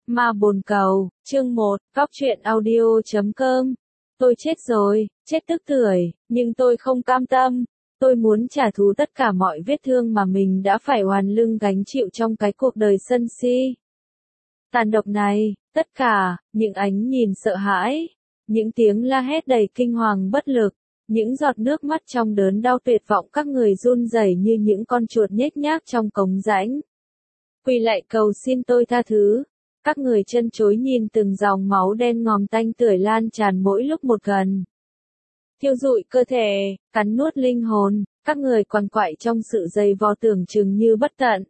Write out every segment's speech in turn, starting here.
Ma bồn cầu, chương 1, Góc truyện audio.com. Tôi chết rồi, chết tức tưởi, nhưng tôi không cam tâm. Tôi muốn trả thù tất cả mọi vết thương mà mình đã phải oằn lưng gánh chịu trong cái cuộc đời sân si tàn độc này, tất cả, những ánh nhìn sợ hãi, những tiếng la hét đầy kinh hoàng bất lực, những giọt nước mắt trong đớn đau tuyệt vọng các người run rẩy như những con chuột nhếch nhác trong cống rãnh. Quỳ lại cầu xin tôi tha thứ. Các người chân chối nhìn từng dòng máu đen ngòm tanh tưởi lan tràn mỗi lúc một gần. Thiêu rụi cơ thể, cắn nuốt linh hồn, các người quằn quại trong sự dày vò tưởng chừng như bất tận.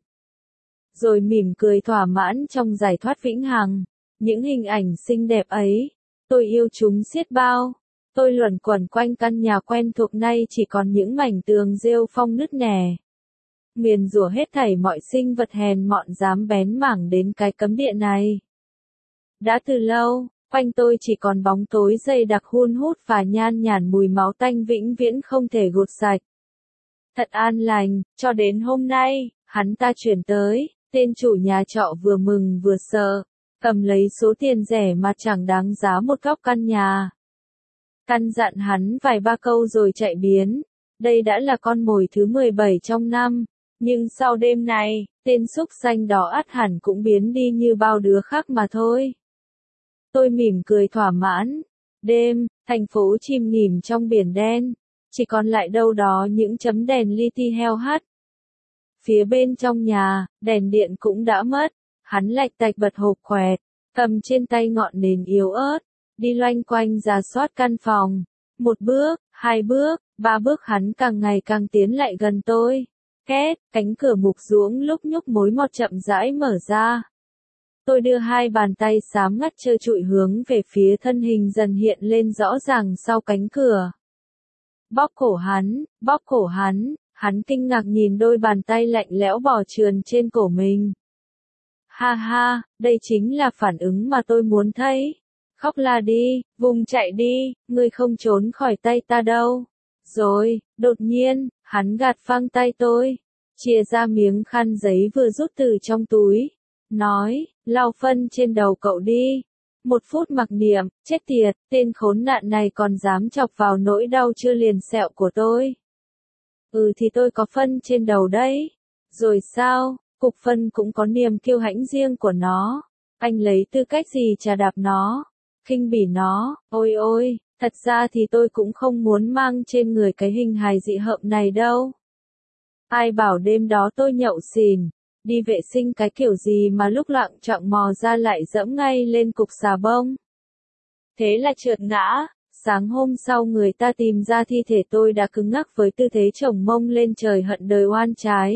Rồi mỉm cười thỏa mãn trong giải thoát vĩnh hằng. Những hình ảnh xinh đẹp ấy, tôi yêu chúng xiết bao. Tôi luẩn quẩn quanh căn nhà quen thuộc nay chỉ còn những mảnh tường rêu phong nứt nẻ. Nguyền rủa hết thảy mọi sinh vật hèn mọn dám bén mảng đến cái cấm địa này. Đã từ lâu, quanh tôi chỉ còn bóng tối dày đặc hun hút và nhan nhản mùi máu tanh vĩnh viễn không thể gột sạch. Thật an lành, cho đến hôm nay, hắn ta chuyển tới, tên chủ nhà trọ vừa mừng vừa sợ, cầm lấy số tiền rẻ mà chẳng đáng giá một góc căn nhà. Căn dặn hắn vài ba câu rồi chạy biến. Đây đã là con mồi thứ 17 trong năm. Nhưng sau đêm này, tên súc sanh đó ắt hẳn cũng biến đi như bao đứa khác mà thôi. Tôi mỉm cười thỏa mãn. Đêm, thành phố chìm nghỉm trong biển đen. Chỉ còn lại đâu đó những chấm đèn li ti heo hắt. Phía bên trong nhà, đèn điện cũng đã mất. Hắn lạch tạch bật hộp quẹt, cầm trên tay ngọn nến yếu ớt, đi loanh quanh rà soát căn phòng. Một bước, hai bước, ba bước hắn càng ngày càng tiến lại gần tôi. Két, cánh cửa mục ruỗng lúc nhúc mối mọt chậm rãi mở ra. Tôi đưa hai bàn tay xám ngắt trơ trụi hướng về phía thân hình dần hiện lên rõ ràng sau cánh cửa. Bóp cổ hắn kinh ngạc nhìn đôi bàn tay lạnh lẽo bò trườn trên cổ mình. Ha ha, đây chính là phản ứng mà tôi muốn thấy. Khóc la đi, vùng chạy đi, ngươi không trốn khỏi tay ta đâu. Rồi, đột nhiên, hắn gạt phăng tay tôi, chia ra miếng khăn giấy vừa rút từ trong túi, nói, lau phân trên đầu cậu đi. Một phút mặc niệm, chết tiệt, tên khốn nạn này còn dám chọc vào nỗi đau chưa liền sẹo của tôi. Thì tôi có phân trên đầu đấy. Rồi sao, cục phân cũng có niềm kiêu hãnh riêng của nó. Anh lấy tư cách gì chà đạp nó, khinh bỉ nó, ôi ôi. Thật ra thì tôi cũng không muốn mang trên người cái hình hài dị hợm này đâu. Ai bảo đêm đó tôi nhậu xỉn, đi vệ sinh cái kiểu gì mà lúc loạng choạng mò ra lại dẫm ngay lên cục xà bông. Thế là trượt ngã, sáng hôm sau người ta tìm ra thi thể tôi đã cứng ngắc với tư thế chồng mông lên trời hận đời oan trái.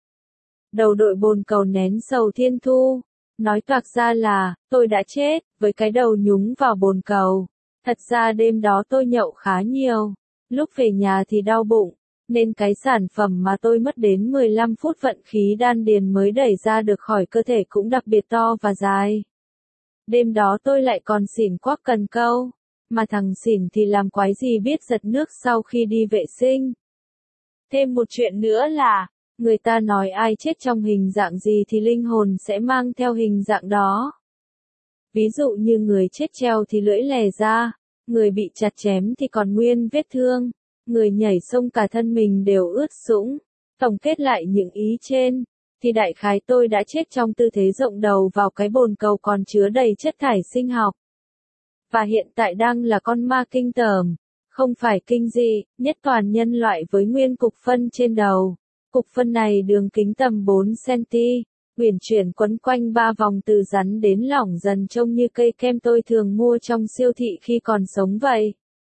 Đầu đội bồn cầu nén sầu thiên thu, nói toạc ra là, tôi đã chết, với cái đầu nhúng vào bồn cầu. Thật ra đêm đó tôi nhậu khá nhiều, lúc về nhà thì đau bụng, nên cái sản phẩm mà tôi mất đến 15 phút vận khí đan điền mới đẩy ra được khỏi cơ thể cũng đặc biệt to và dài. Đêm đó tôi lại còn xỉn quắc cần câu, mà thằng xỉn thì làm quái gì biết giật nước sau khi đi vệ sinh. Thêm một chuyện nữa là, người ta nói ai chết trong hình dạng gì thì linh hồn sẽ mang theo hình dạng đó. Ví dụ như người chết treo thì lưỡi lè ra, người bị chặt chém thì còn nguyên vết thương, người nhảy sông cả thân mình đều ướt sũng. Tổng kết lại những ý trên, thì đại khái tôi đã chết trong tư thế rộng đầu vào cái bồn cầu còn chứa đầy chất thải sinh học. Và hiện tại đang là con ma kinh tởm, không phải kinh dị, nhất toàn nhân loại với nguyên cục phân trên đầu. Cục phân này đường kính tầm 4cm. Uyển chuyển quấn quanh 3 vòng từ rắn đến lỏng dần trông như cây kem tôi thường mua trong siêu thị khi còn sống vậy.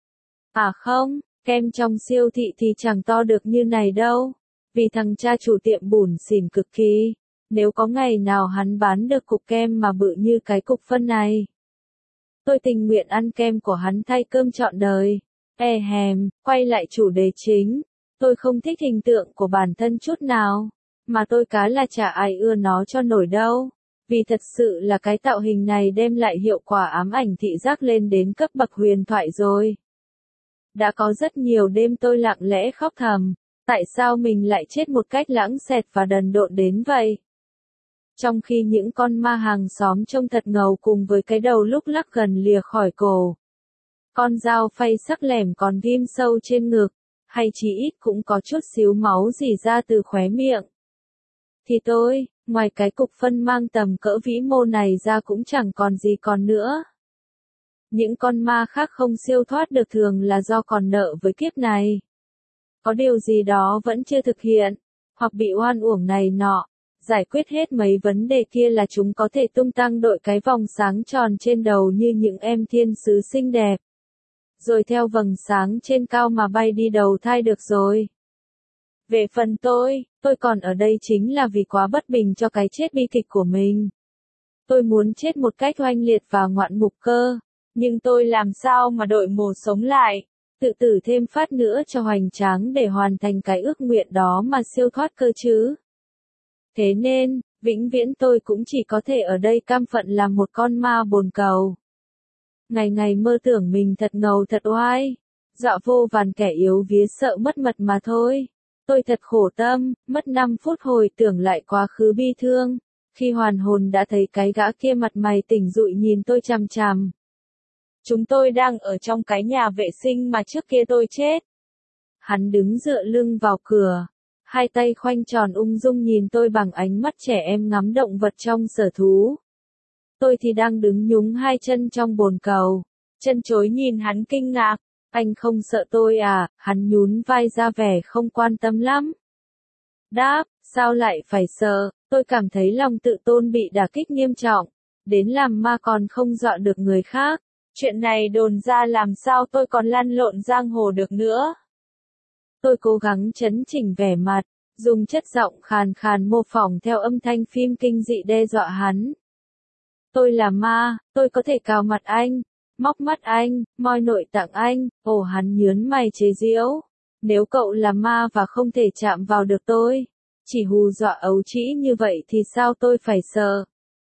À không, kem trong siêu thị thì chẳng to được như này đâu. Vì thằng cha chủ tiệm bủn xỉn cực kỳ. Nếu có ngày nào hắn bán được cục kem mà bự như cái cục phân này, tôi tình nguyện ăn kem của hắn thay cơm trọn đời. Quay lại chủ đề chính. Tôi không thích hình tượng của bản thân chút nào. Mà tôi cá là chả ai ưa nó cho nổi đâu. Vì thật sự là cái tạo hình này đem lại hiệu quả ám ảnh thị giác lên đến cấp bậc huyền thoại rồi. Đã có rất nhiều đêm tôi lặng lẽ khóc thầm. Tại sao mình lại chết một cách lãng xẹt và đần độn đến vậy? Trong khi những con ma hàng xóm trông thật ngầu cùng với cái đầu lúc lắc gần lìa khỏi cổ. Con dao phay sắc lẻm còn ghim sâu trên ngực, hay chỉ ít cũng có chút xíu máu rỉ ra từ khóe miệng. Thì tôi, ngoài cái cục phân mang tầm cỡ vĩ mô này ra cũng chẳng còn gì còn nữa. Những con ma khác không siêu thoát được thường là do còn nợ với kiếp này. Có điều gì đó vẫn chưa thực hiện, hoặc bị oan uổng này nọ. Giải quyết hết mấy vấn đề kia là chúng có thể tung tăng đội cái vòng sáng tròn trên đầu như những em thiên sứ xinh đẹp. Rồi theo vầng sáng trên cao mà bay đi đầu thai được rồi. Về phần tôi còn ở đây chính là vì quá bất bình cho cái chết bi kịch của mình. Tôi muốn chết một cách oanh liệt và ngoạn mục cơ, nhưng tôi làm sao mà đội mồ sống lại, tự tử thêm phát nữa cho hoành tráng để hoàn thành cái ước nguyện đó mà siêu thoát cơ chứ. Thế nên, vĩnh viễn tôi cũng chỉ có thể ở đây cam phận làm một con ma bồn cầu. Ngày ngày mơ tưởng mình thật ngầu thật oai, dọa vô vàn kẻ yếu vía sợ mất mật mà thôi. Tôi thật khổ tâm, mất 5 phút hồi tưởng lại quá khứ bi thương, khi hoàn hồn đã thấy cái gã kia mặt mày tỉnh dụi nhìn tôi chằm chằm. Chúng tôi đang ở trong cái nhà vệ sinh mà trước kia tôi chết. Hắn đứng dựa lưng vào cửa, hai tay khoanh tròn ung dung nhìn tôi bằng ánh mắt trẻ em ngắm động vật trong sở thú. Tôi thì đang đứng nhúng hai chân trong bồn cầu, chân chối nhìn hắn kinh ngạc. Anh không sợ tôi à? Hắn nhún vai ra vẻ không quan tâm lắm. Đáp, sao lại phải sợ? Tôi cảm thấy lòng tự tôn bị đả kích nghiêm trọng, đến làm ma còn không dọa được người khác. Chuyện này đồn ra làm sao tôi còn lăn lộn giang hồ được nữa. Tôi cố gắng trấn chỉnh vẻ mặt, dùng chất giọng khàn khàn mô phỏng theo âm thanh phim kinh dị đe dọa hắn. Tôi là ma, tôi có thể cào mặt anh, móc mắt anh, moi nội tạng anh. Ồ, hắn nhớn mày chế giễu. Nếu cậu là ma và không thể chạm vào được tôi, chỉ hù dọa ấu trĩ như vậy thì sao tôi phải sợ?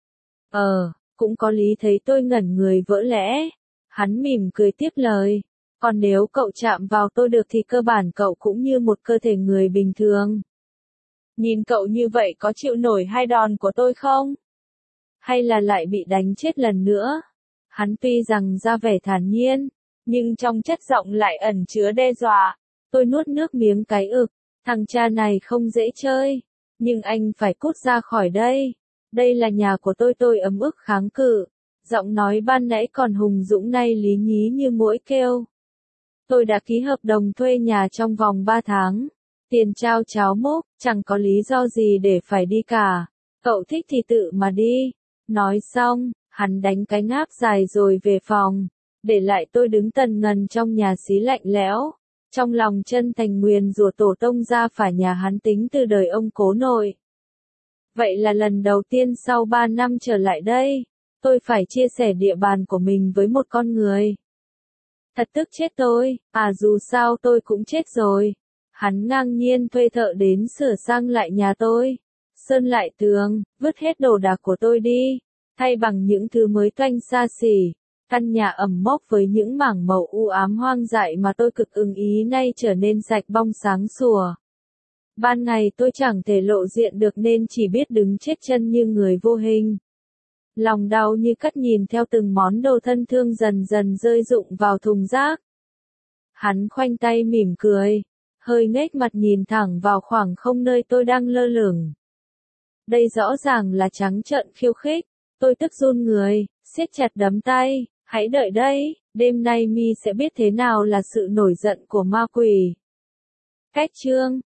Cũng có lý. Thấy tôi ngẩn người vỡ lẽ. Hắn mỉm cười tiếp lời. Còn nếu cậu chạm vào tôi được thì cơ bản cậu cũng như một cơ thể người bình thường. Nhìn cậu như vậy có chịu nổi hai đòn của tôi không? Hay là lại bị đánh chết lần nữa? Hắn tuy rằng ra vẻ thản nhiên, nhưng trong chất giọng lại ẩn chứa đe dọa. Tôi nuốt nước miếng cái ực. Thằng cha này không dễ chơi. Nhưng anh phải cút ra khỏi đây. Đây là nhà của tôi ấm ức kháng cự. Giọng nói ban nãy còn hùng dũng nay lý nhí như muỗi kêu. Tôi đã ký hợp đồng thuê nhà trong vòng 3 tháng. Tiền trao cháo múc, chẳng có lý do gì để phải đi cả. Cậu thích thì tự mà đi. Nói xong, hắn đánh cái ngáp dài rồi về phòng. Để lại tôi đứng tần ngần trong nhà xí lạnh lẽo. Trong lòng chân thành nguyền rủa tổ tông ra phả nhà hắn tính từ đời ông cố nội. Vậy là lần đầu tiên sau 3 năm trở lại đây, tôi phải chia sẻ địa bàn của mình với một con người. Thật tức chết tôi, dù sao tôi cũng chết rồi. Hắn ngang nhiên thuê thợ đến sửa sang lại nhà tôi, sơn lại tường, vứt hết đồ đạc của tôi đi, thay bằng những thứ mới toanh xa xỉ. Căn nhà ẩm mốc với những mảng màu u ám hoang dại mà tôi cực ưng ý nay trở nên sạch bong sáng sủa. Ban ngày tôi chẳng thể lộ diện được nên chỉ biết đứng chết chân như người vô hình. Lòng đau như cắt nhìn theo từng món đồ thân thương dần dần rơi rụng vào thùng rác. Hắn khoanh tay mỉm cười, hơi nhếch mặt nhìn thẳng vào khoảng không nơi tôi đang lơ lửng. Đây rõ ràng là trắng trợn khiêu khích. Tôi tức run người, siết chặt đấm tay. Hãy đợi đấy, đêm nay mi sẽ biết thế nào là sự nổi giận của ma quỷ. Cách chương